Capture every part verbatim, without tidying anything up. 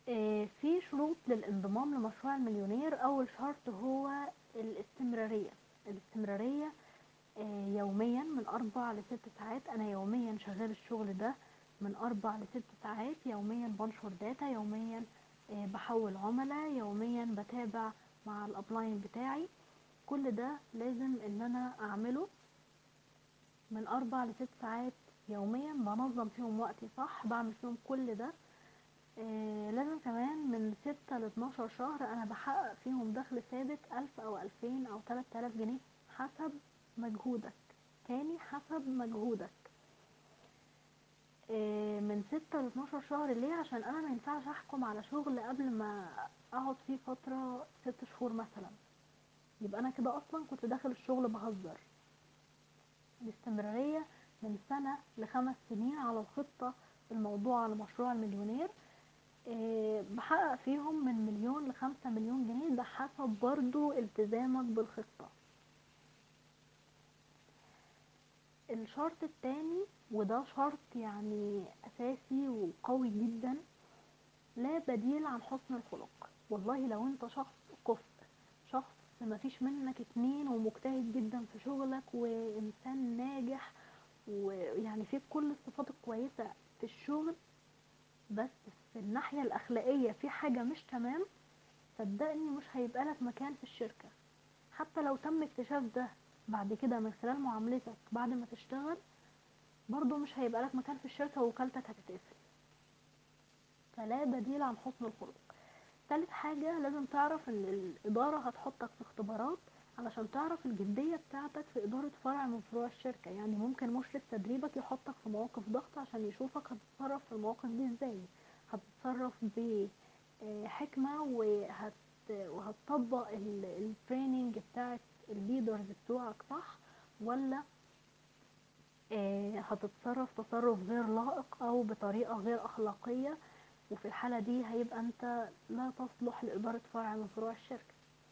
آه، في شروط للانضمام لمشروع المليونير. اول شرط هو الاستمرارية. الاستمرارية آه، يوميا من اربع لست ساعات. انا يوميا شغال الشغل ده من اربع لست ساعات. يوميا بنشر داتا، يوميا آه، بحول عملاء، يوميا بتابع مع الابلاين بتاعي. كل ده لازم ان انا اعمله من اربع لست ساعات يوميا، بنظم فيهم وقتي صح، بعمل فيهم كل ده. آه لازم كمان من ستة لاتناشر شهر انا بحقق فيهم دخل ثابت الف او الفين او تلات الاف جنيه حسب مجهودك. تاني، حسب مجهودك. آه من ستة لاتناشر شهر ليه؟ عشان انا ما ينفعش احكم على شغل قبل ما اقعد فيه فترة ست شهور مثلا، يبقى انا كده اصلا كنت داخل الشغل بهزر. الاستمرارية من سنة لخمس سنين على الخطة الموضوع لمشروع المليونير. إيه، بحقق فيهم من مليون لخمسة مليون جنيه، ده حسب برضو التزامك بالخطة. الشرط التاني، وده شرط يعني أساسي وقوي جدا، لا بديل عن حسن الخلق. والله لو انت شخص كفء، شخص مفيش منك اتنين ومجتهد جدا في شغلك وإنسان ناجح ويعني فيك كل الصفات الكويسة في الشغل، بس في الناحية الأخلاقية في حاجة مش تمام، صدقني مش هيبقى لك مكان في الشركة. حتى لو تم اكتشاف ده بعد كده من خلال معاملتك بعد ما تشتغل، برضو مش هيبقى لك مكان في الشركة ووكالتك هتتقفل. فلا بديل عن حسن الخلق. تالت حاجة، لازم تعرف ان الإدارة هتحطك في اختبارات علشان تعرف الجدية بتاعتك في إدارة فرع من فروع الشركة. يعني ممكن مشرف تدريبك يحطك في مواقف ضغط عشان يشوفك هتتصرف في المواقف دي ازاي، هتتصرف بحكمة وهت وهتطبق التريننج بتاعت الليدرز بتوعك صح، ولا آه، هتتصرف تصرف غير لائق او بطريقة غير اخلاقية، وفي الحالة دي هيبقى انت لا تصلح لإدارة فرع من فروع الشركة.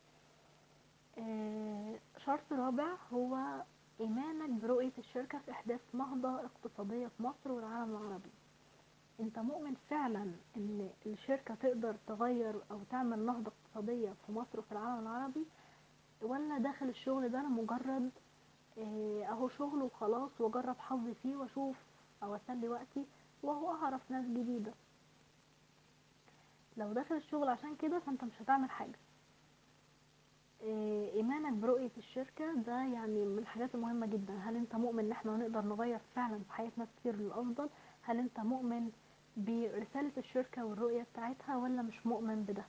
آه، شرط رابع هو إيمانك برؤية الشركة في إحداث نهضة اقتصادية في مصر والعالم العربي. انت مؤمن فعلا ان الشركة تقدر تغير او تعمل نهضة اقتصادية في مصر وفي العالم العربي، ولا داخل الشغل ده لمجرد آه، اهو شغل وخلاص واجرب حظي فيه واشوف او اسلي وقتي وهو اعرف ناس جديدة؟ لو داخل الشغل عشان كده فانت مش هتعمل حاجة. آه، ايمانك برؤية الشركة ده يعني من الحاجات المهمة جدا. هل انت مؤمن ان احنا نقدر نغير فعلا في حياة ناس كتير للافضل؟ هل انت مؤمن برسالة الشركة والرؤية بتاعتها ولا مش مؤمن بده؟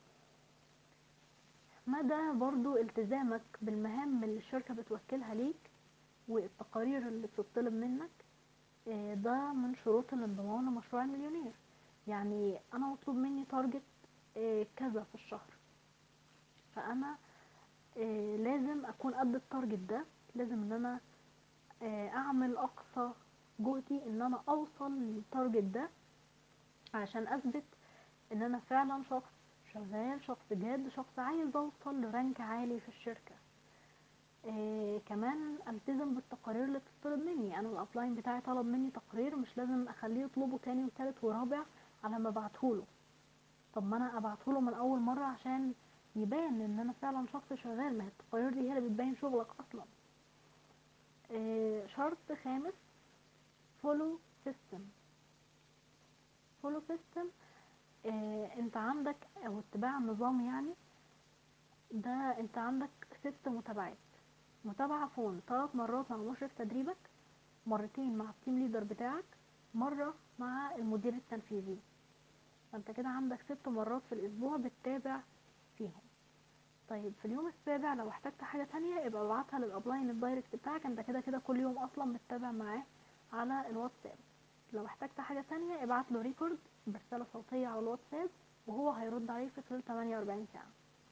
مدى برضو التزامك بالمهام اللي الشركة بتوكلها ليك والتقارير اللي بتطلب منك. آه، ده من شروط الانضمام لمشروع المليونير. يعني انا مطلوب مني تارجت آه، كذا في الشهر، فانا آه، لازم اكون قد التارجت ده. لازم ان انا آه، اعمل اقصى جهدي ان انا اوصل للتارجت ده عشان اثبت ان انا فعلا شخص شغال، شخص جاد، شخص عايز اوصل لرانك عالي في الشركة. إيه كمان التزم بالتقارير اللي بتطلب مني. انا الابلاين بتاعي طلب مني تقرير، مش لازم اخليه يطلبه تاني وتالت ورابع على ما ابعتهوله. طب ما انا ابعتهوله من اول مرة عشان يبان ان انا فعلا شخص شغال. ما هي التقارير دي هي اللي بتبين شغلك اصلا. إيه شرط خامس، فولو سيستم. فولو سيستم، إيه انت عندك او اتباع النظام يعني. ده انت عندك ست متابعات. متابعة فون ثلاث مرات مع مشرف تدريبك، مرتين مع التيم ليدر بتاعك، مرة مع المدير التنفيذي. فانت كده عندك ست مرات في الاسبوع بتتابع فيهم. طيب في اليوم السابع لو احتجت حاجة تانية ابقى ابعتها للابلاين الدايركت بتاعك. انت كده كده كل يوم اصلا بتتابع معاه على الواتساب. لو احتجت حاجة تانية ابعت له ريكورد برسالة صوتية على الواتساب وهو هيرد عليك في خلال تمانية واربعين ساعة.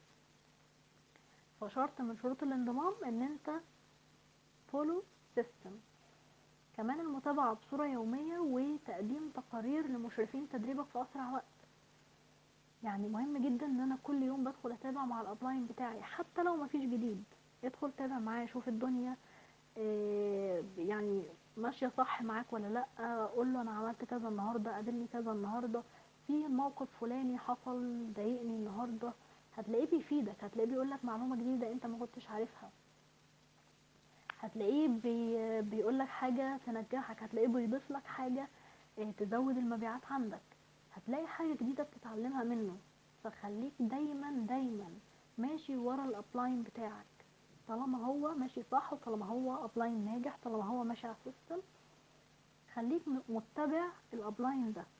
فشرط من شروط الانضمام ان انت فولو سيستم. كمان المتابعة بصورة يومية وتقديم تقارير لمشرفين تدريبك في أسرع وقت. يعني مهم جدا ان انا كل يوم بدخل اتابع مع الابلاين بتاعي حتى لو مفيش جديد. ادخل تابع معايا، شوف الدنيا إيه يعني ماشية صح معاك ولا لا. قول له انا عملت كذا النهاردة، قابلني كذا النهاردة، في موقف فلاني حصل ضايقني النهارده، هتلاقيه بيفيدك، هتلاقيه بيقولك معلومه جديده انت ما كنتش عارفها، هتلاقيه بي بيقولك حاجه تنجحك، هتلاقيه بيضيف لك حاجه اه، تزود المبيعات عندك، هتلاقي حاجه جديده بتتعلمها منه. فخليك دايما دايما ماشي ورا الابلاين بتاعك، طالما هو ماشي صح، وطالما هو ابلاين ناجح، طالما هو ماشي على السيستم، خليك م- متبع الابلاين ده.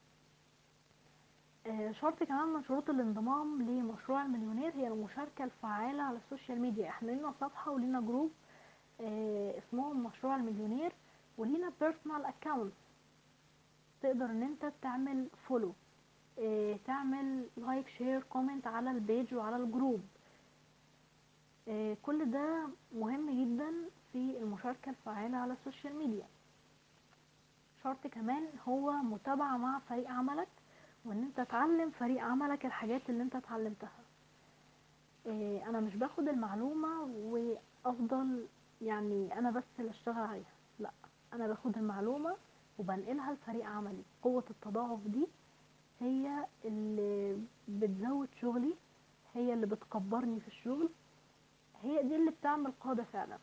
آه، شرط كمان من شروط الانضمام لمشروع المليونير هي المشاركة الفعالة على السوشيال ميديا. احنا لينا صفحة ولينا جروب آه، اسمهم مشروع المليونير، ولينا بيرسونال اكاونت تقدر ان انت تعمل فولو، تعمل لايك شير كومنت على البيج وعلى الجروب. آه، كل ده مهم جدا في المشاركة الفعالة على السوشيال ميديا. شرط كمان هو متابعة مع فريق عملك، وان انت تعلم فريق عملك الحاجات اللي انت اتعلمتها. إيه، انا مش باخد المعلومة وافضل يعني انا بس اللي اشتغل عليها، لا، انا باخد المعلومة وبنقلها لفريق عملي. قوة التضاعف دي هي اللي بتزود شغلي، هي اللي بتكبرني في الشغل، هي دي اللي بتعمل قادة فعلا.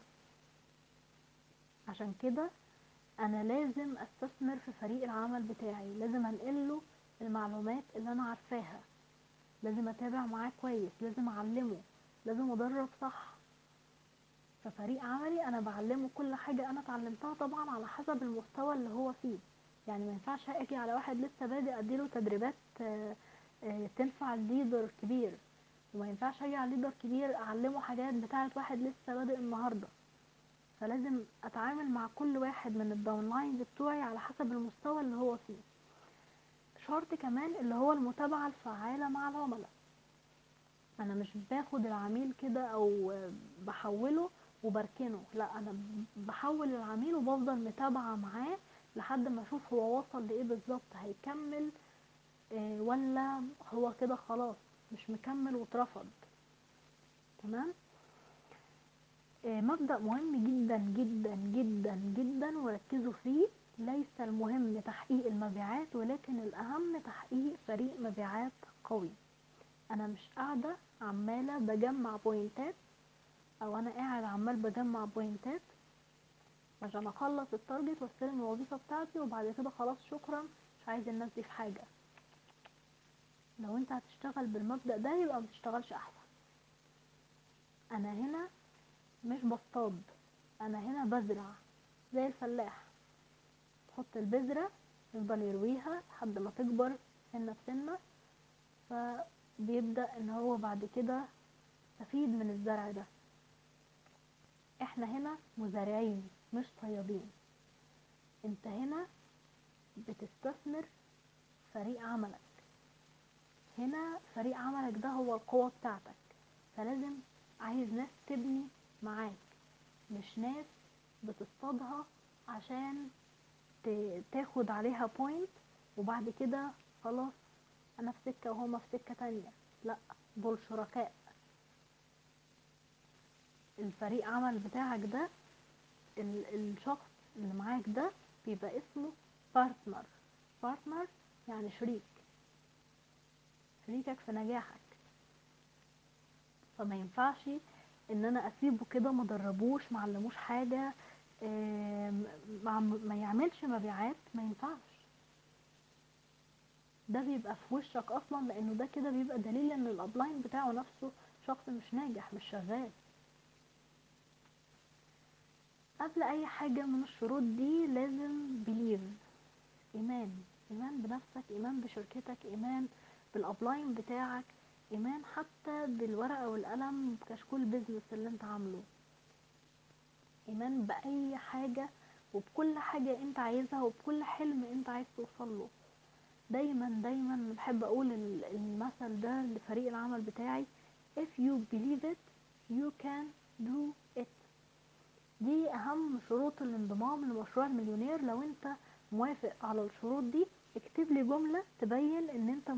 عشان كده انا لازم استثمر في فريق العمل بتاعي، لازم انقله المعلومات اللي انا عارفاها، لازم اتابع معاه كويس، لازم اعلمه، لازم ادرب صح. ففريق عملي انا بعلمه كل حاجة انا اتعلمتها، طبعا على حسب المستوى اللي هو فيه. يعني ما ينفعش اجي على واحد لسه بادئ اديله تدريبات آه، آه، تنفع الليدر كبير، وما ينفعش اجي على الليدر كبير اعلمه حاجات بتاعه واحد لسه بادئ النهارده. فلازم اتعامل مع كل واحد من الداونلاينز بتوعي على حسب المستوى اللي هو فيه. شرط كمان اللي هو المتابعة الفعالة مع العملاء. انا مش باخد العميل كده او بحوله وبركنه، لا، انا بحول العميل وبفضل متابعة معاه لحد ما اشوف هو وصل لايه بالظبط، هيكمل آه، ولا هو كده خلاص مش مكمل واترفض. تمام. آه، مبدأ مهم جدا جدا جدا جدا وركزوا فيه: ليس المهم تحقيق المبيعات، ولكن الأهم تحقيق فريق مبيعات قوي. أنا مش قاعدة عمالة بجمع بوينتات، أو أنا قاعد عمال بجمع بوينتات عشان أخلص التارجت واستلم الوظيفة بتاعتي وبعد كده خلاص شكرا، مش عايز الناس دي في حاجة. لو انت هتشتغل بالمبدأ ده يبقى متشتغلش أحسن. أنا هنا مش بصطاد، أنا هنا بزرع زي الفلاح، تحط البذرة يفضل يرويها لحد ما تكبر سنة بسنة، فبيبدأ ان هو بعد كده يستفيد من الزرع ده. احنا هنا مزارعين مش صيادين. انت هنا بتستثمر فريق عملك، هنا فريق عملك ده هو القوة بتاعتك، فلازم عايز ناس تبني معاك، مش ناس بتصطادها عشان ت- تاخد عليها بوينت وبعد كده خلاص انا في سكة وهما في سكة تانية. لا، دول شركاء. الفريق عمل بتاعك ده، ال- الشخص اللي معاك ده بيبقى اسمه بارتنر. بارتنر يعني شريك، شريكك في نجاحك. فما ينفعش ان انا اسيبه كده ما دربوش ما علموش حاجة، آم، ما ما يعملش مبيعات، ما ينفعش. ده بيبقى في وشك اصلا، لانه ده كده بيبقى دليل ان الابلاين بتاعه نفسه شخص مش ناجح، مش شغال. قبل اي حاجة من الشروط دي لازم بليف، ايمان، ايمان بنفسك، ايمان بشركتك، ايمان بالابلاين بتاعك، ايمان حتى بالورقة والقلم كشكول بيزنس اللي انت عامله، ايمان باي حاجة وبكل حاجة انت عايزها وبكل حلم انت عايز توصله. دايما دايما بحب اقول ال- المثل ده لفريق العمل بتاعي: if you believe it you can do it. دي اهم شروط الانضمام لمشروع المليونير. لو انت موافق على الشروط دي اكتب لي جملة تبين ان انت